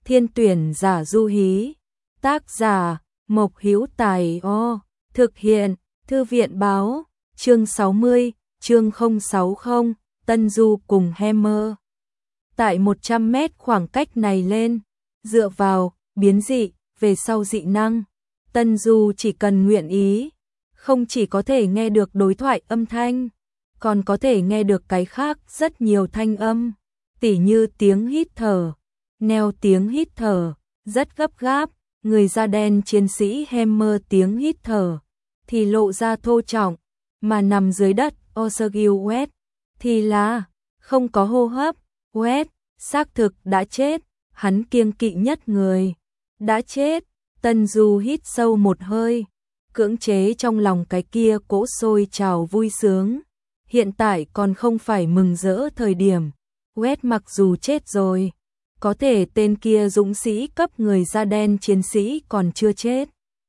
Thiên tuyển giả du hí. Tác giả Mộc Hữu Tài. Thực hiện Thư viện báo. Chương 60, chương 060, Tân Du cùng Hammer. Tại 100 mét khoảng cách này lên, dựa vào biến dị, về sau dị năng, Tân Du chỉ cần nguyện ý, không chỉ có thể nghe được đối thoại âm thanh, còn có thể nghe được cái khác rất nhiều thanh âm, tỉ như tiếng hít thở, neo tiếng hít thở, rất gấp gáp, người da đen chiến sĩ Hammer tiếng hít thở, thì lộ ra thô trọng, mà nằm dưới đất, Osagil West, thì là không có hô hấp, West, xác thực đã chết, hắn kiêng kỵ nhất người đã chết. Tân Du hít sâu một hơi, cưỡng chế trong lòng cái kia cỗ sôi trào vui sướng. Hiện tại còn không phải mừng rỡ thời điểm, West mặc dù chết rồi, có thể tên kia dũng sĩ cấp người da đen chiến sĩ còn chưa chết.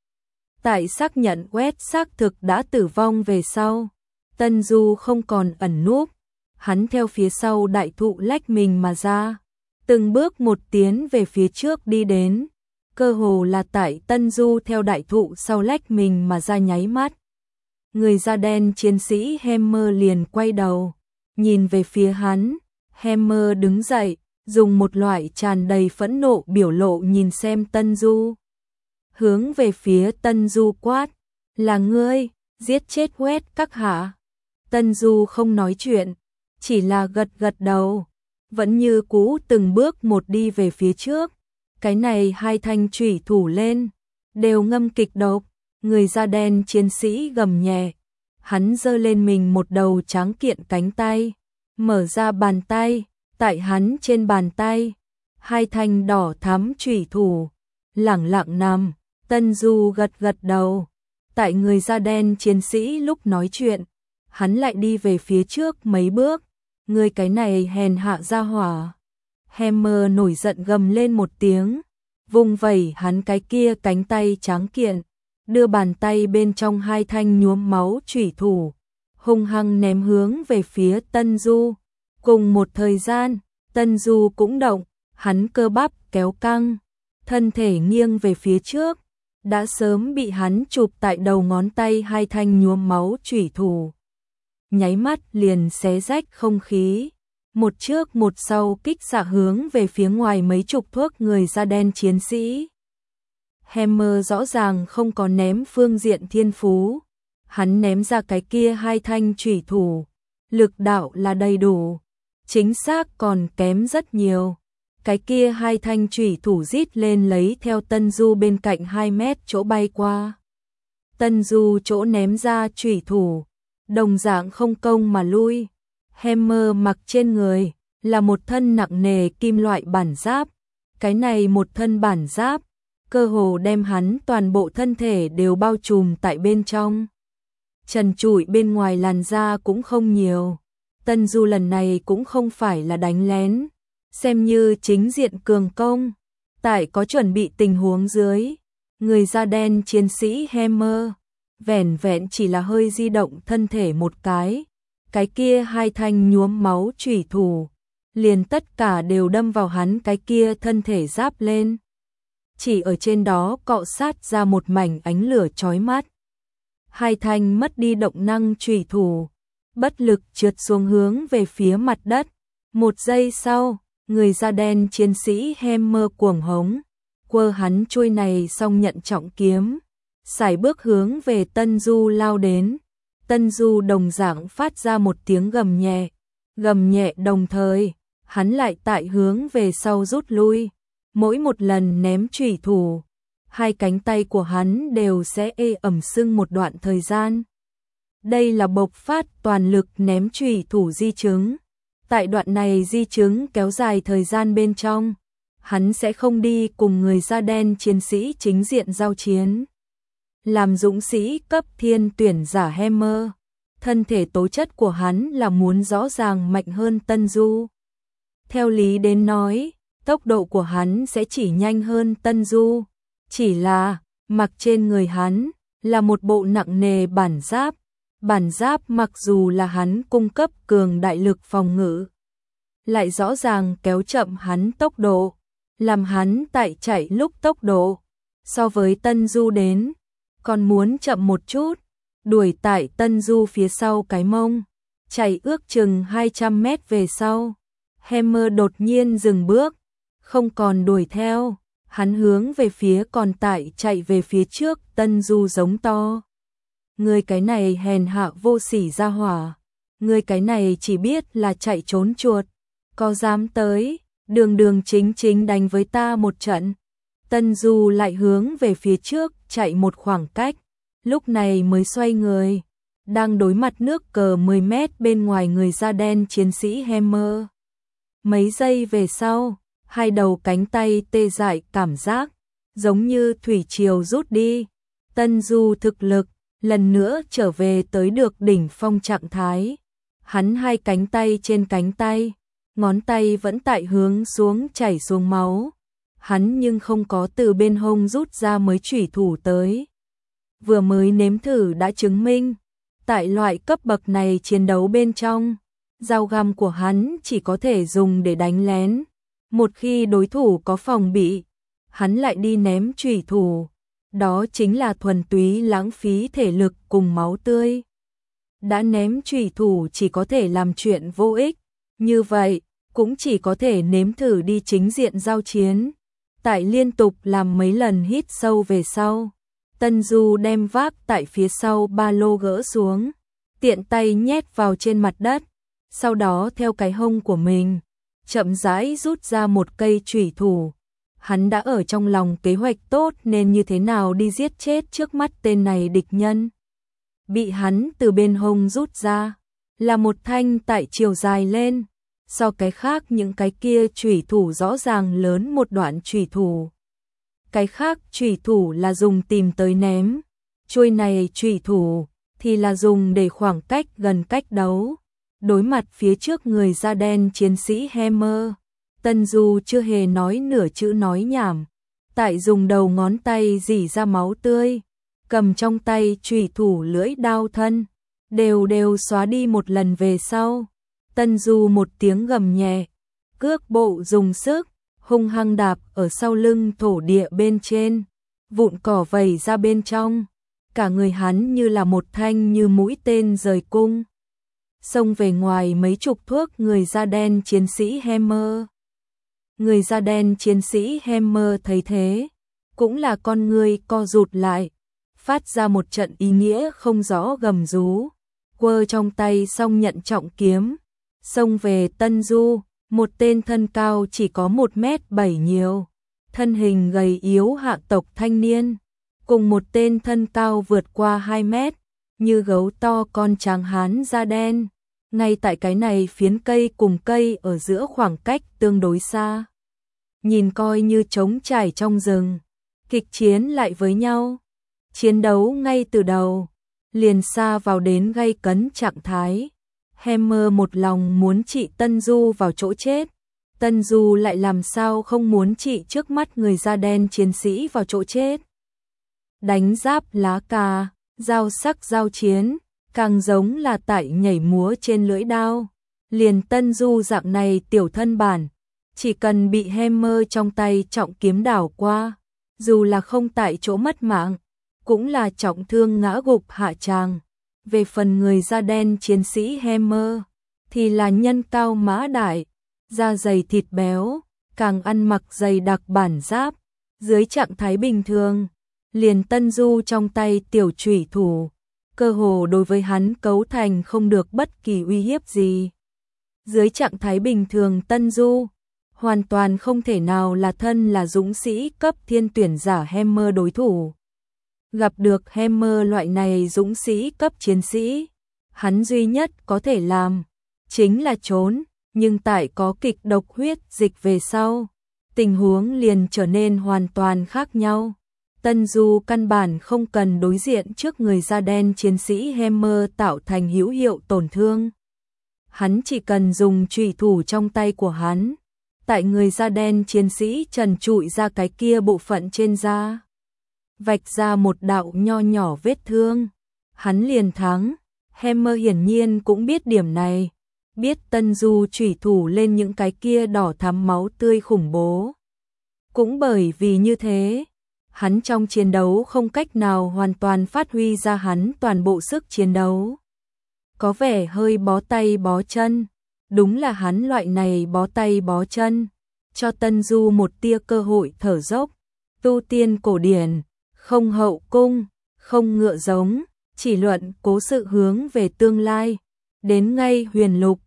Tại xác nhận West xác thực đã tử vong về sau, Tân Du không còn ẩn núp, hắn theo phía sau đại thụ lách mình mà ra, từng bước một tiến về phía trước đi đến, cơ hồ là tại Tân Du theo đại thụ sau lách mình mà ra nháy mắt. Người da đen chiến sĩ Hammer liền quay đầu, nhìn về phía hắn, Hammer đứng dậy, dùng một loại tràn đầy phẫn nộ biểu lộ nhìn xem Tân Du. Hướng về phía Tân Du quát, là ngươi, giết chết West các hạ. Tân Du không nói chuyện, chỉ là gật gật đầu, vẫn như cũ từng bước một đi về phía trước. Cái này hai thanh chủy thủ lên, đều ngâm kịch độc, người da đen chiến sĩ gầm nhẹ. Hắn giơ lên mình một đầu tráng kiện cánh tay, mở ra bàn tay, tại hắn trên bàn tay, hai thanh đỏ thắm chủy thủ, lẳng lặng nằm. Tân Du gật gật đầu, tại người da đen chiến sĩ lúc nói chuyện, hắn lại đi về phía trước mấy bước, người cái này hèn hạ ra hỏa. Hammer nổi giận gầm lên một tiếng, vùng vẩy hắn cái kia cánh tay tráng kiện, đưa bàn tay bên trong hai thanh nhuốm máu chủy thủ, hung hăng ném hướng về phía Tân Du. Cùng một thời gian, Tân Du cũng động, hắn cơ bắp kéo căng, thân thể nghiêng về phía trước, đã sớm bị hắn chụp tại đầu ngón tay hai thanh nhuốm máu chủy thủ. Nháy mắt liền xé rách không khí, một trước một sau kích xạ hướng về phía ngoài mấy chục thước người da đen chiến sĩ. Hammer rõ ràng không có ném phương diện thiên phú, hắn ném ra cái kia hai thanh chủy thủ, lực đạo là đầy đủ, chính xác còn kém rất nhiều. Cái kia hai thanh chủy thủ rít lên lấy theo Tân Du bên cạnh 2 mét chỗ bay qua. Tân Du chỗ ném ra chủy thủ, đồng dạng không công mà lui. Hammer mặc trên người là một thân nặng nề kim loại bản giáp, cái này một thân bản giáp, cơ hồ đem hắn toàn bộ thân thể đều bao trùm tại bên trong. Trần trụi bên ngoài làn da cũng không nhiều. Tân Du lần này cũng không phải là đánh lén, xem như chính diện cường công. Tại có chuẩn bị tình huống dưới, người da đen chiến sĩ Hammer vẻn vẹn chỉ là hơi di động thân thể một cái kia hai thanh nhuốm máu chủy thủ, liền tất cả đều đâm vào hắn cái kia thân thể giáp lên. Chỉ ở trên đó cọ sát ra một mảnh ánh lửa chói mắt. Hai thanh mất đi động năng chủy thủ, bất lực trượt xuống hướng về phía mặt đất. Một giây sau, người da đen chiến sĩ Hammer cuồng hống, quơ hắn chuôi này xong nhận trọng kiếm, sải bước hướng về Tân Du lao đến. Tân Du đồng dạng phát ra một tiếng gầm nhẹ đồng thời, hắn lại tại hướng về sau rút lui. Mỗi một lần ném chủy thủ, hai cánh tay của hắn đều sẽ ê ẩm sưng một đoạn thời gian. Đây là bộc phát toàn lực ném chủy thủ di chứng. Tại đoạn này di chứng kéo dài thời gian bên trong, hắn sẽ không đi cùng người da đen chiến sĩ chính diện giao chiến. Làm dũng sĩ cấp thiên tuyển giả Hammer, thân thể tố chất của hắn là muốn rõ ràng mạnh hơn Tân Du. Theo lý đến nói, tốc độ của hắn sẽ chỉ nhanh hơn Tân Du, chỉ là mặc trên người hắn là một bộ nặng nề bản giáp. Bản giáp mặc dù là hắn cung cấp cường đại lực phòng ngự, lại rõ ràng kéo chậm hắn tốc độ. làm hắn tại chạy lúc tốc độ so với Tân Du đến còn muốn chậm một chút, đuổi tại Tân Du phía sau cái mông, chạy ước chừng 200 mét về sau. Hammer đột nhiên dừng bước, không còn đuổi theo, hắn hướng về phía còn tại chạy về phía trước Tân Du giống to. Người cái này hèn hạ vô sỉ ra hỏa, người cái này chỉ biết là chạy trốn chuột, có dám tới, đường đường chính chính đánh với ta một trận. Tân Du lại hướng về phía trước chạy một khoảng cách, lúc này mới xoay người, đang đối mặt nước cờ 10 mét bên ngoài người da đen chiến sĩ Hammer. Mấy giây về sau, hai đầu cánh tay tê dại cảm giác, giống như thủy triều rút đi. Tân Du thực lực, lần nữa trở về tới được đỉnh phong trạng thái. Hắn hai cánh tay trên cánh tay, ngón tay vẫn tại hướng xuống chảy xuống máu. Hắn nhưng không có từ bên hông rút ra mới chủy thủ tới. Vừa mới nếm thử đã chứng minh, tại loại cấp bậc này chiến đấu bên trong, dao găm của hắn chỉ có thể dùng để đánh lén. Một khi đối thủ có phòng bị, hắn lại đi ném chủy thủ. Đó chính là thuần túy lãng phí thể lực cùng máu tươi. Đã ném chủy thủ chỉ có thể làm chuyện vô ích, như vậy cũng chỉ có thể nếm thử đi chính diện giao chiến. Tại liên tục làm mấy lần hít sâu về sau, Tân Du đem vác tại phía sau ba lô gỡ xuống, tiện tay nhét vào trên mặt đất, sau đó theo cái hông của mình, chậm rãi rút ra một cây chủy thủ. Hắn đã ở trong lòng kế hoạch tốt nên như thế nào đi giết chết trước mắt tên này địch nhân. Bị hắn từ bên hông rút ra, là một thanh tại chiều dài lên, so cái khác những cái kia chủy thủ rõ ràng lớn một đoạn chủy thủ. Cái khác chủy thủ là dùng tìm tới ném, chuôi này chủy thủ thì là dùng để khoảng cách gần cách đấu. Đối mặt phía trước người da đen chiến sĩ Hammer, Tân Du chưa hề nói nửa chữ nói nhảm, tại dùng đầu ngón tay rỉ ra máu tươi, cầm trong tay chủy thủ lưỡi đao thân, đều xóa đi một lần về sau. Tân Du một tiếng gầm nhẹ, cước bộ dùng sức, hung hăng đạp ở sau lưng thổ địa bên trên, vụn cỏ vẩy ra bên trong, cả người hắn như là một thanh như mũi tên rời cung, xông về ngoài mấy chục thước người da đen chiến sĩ Hammer. Người da đen chiến sĩ Hammer thấy thế, cũng là con người co rụt lại, phát ra một trận ý nghĩa không rõ gầm rú, quơ trong tay xong nhận trọng kiếm, xông về Tân Du, một tên thân cao chỉ có 1m7 nhiều, thân hình gầy yếu hạ tộc thanh niên, cùng một tên thân cao vượt qua 2 mét, như gấu to con tráng hán da đen, ngay tại cái này phiến cây cùng cây ở giữa khoảng cách tương đối xa. Nhìn coi như trống trải trong rừng, kịch chiến lại với nhau. Chiến đấu ngay từ đầu, liền xa vào đến gay cấn trạng thái. Hammer một lòng muốn trị Tân Du vào chỗ chết. Tân Du lại làm sao không muốn trị trước mắt người da đen chiến sĩ vào chỗ chết. Đánh giáp lá cà, giao sắc giao chiến, càng giống là tại nhảy múa trên lưỡi đao. Liền Tân Du dạng này tiểu thân bản, chỉ cần bị Hammer trong tay trọng kiếm đảo qua, dù là không tại chỗ mất mạng, cũng là trọng thương ngã gục hạ tràng. Về phần người da đen chiến sĩ Hammer, thì là nhân cao mã đại, da dày thịt béo, càng ăn mặc dày đặc bản giáp, dưới trạng thái bình thường, liền Tân Du trong tay tiểu chủy thủ, cơ hồ đối với hắn cấu thành không được bất kỳ uy hiếp gì. Dưới trạng thái bình thường Tân Du, hoàn toàn không thể nào là thân là dũng sĩ cấp thiên tuyển giả Hammer đối thủ. Gặp được Hammer loại này dũng sĩ cấp chiến sĩ, hắn duy nhất có thể làm chính là trốn, nhưng tại có kịch độc huyết dịch về sau, tình huống liền trở nên hoàn toàn khác nhau. Tân Du căn bản không cần đối diện trước người da đen chiến sĩ Hammer tạo thành hữu hiệu tổn thương. Hắn chỉ cần dùng chủy thủ trong tay của hắn, tại người da đen chiến sĩ trần trụi ra cái kia bộ phận trên da, vạch ra một đạo nho nhỏ vết thương, hắn liền thắng. Hammer hiển nhiên cũng biết điểm này, biết Tân Du chủy thủ lên những cái kia đỏ thắm máu tươi khủng bố. Cũng bởi vì như thế, hắn trong chiến đấu không cách nào hoàn toàn phát huy ra hắn toàn bộ sức chiến đấu. Có vẻ hơi bó tay bó chân, đúng là hắn loại này bó tay bó chân, cho Tân Du một tia cơ hội thở dốc. Tu tiên cổ điển, không hậu cung, không ngựa giống, chỉ luận cố sự hướng về tương lai. Đến ngay huyền lục,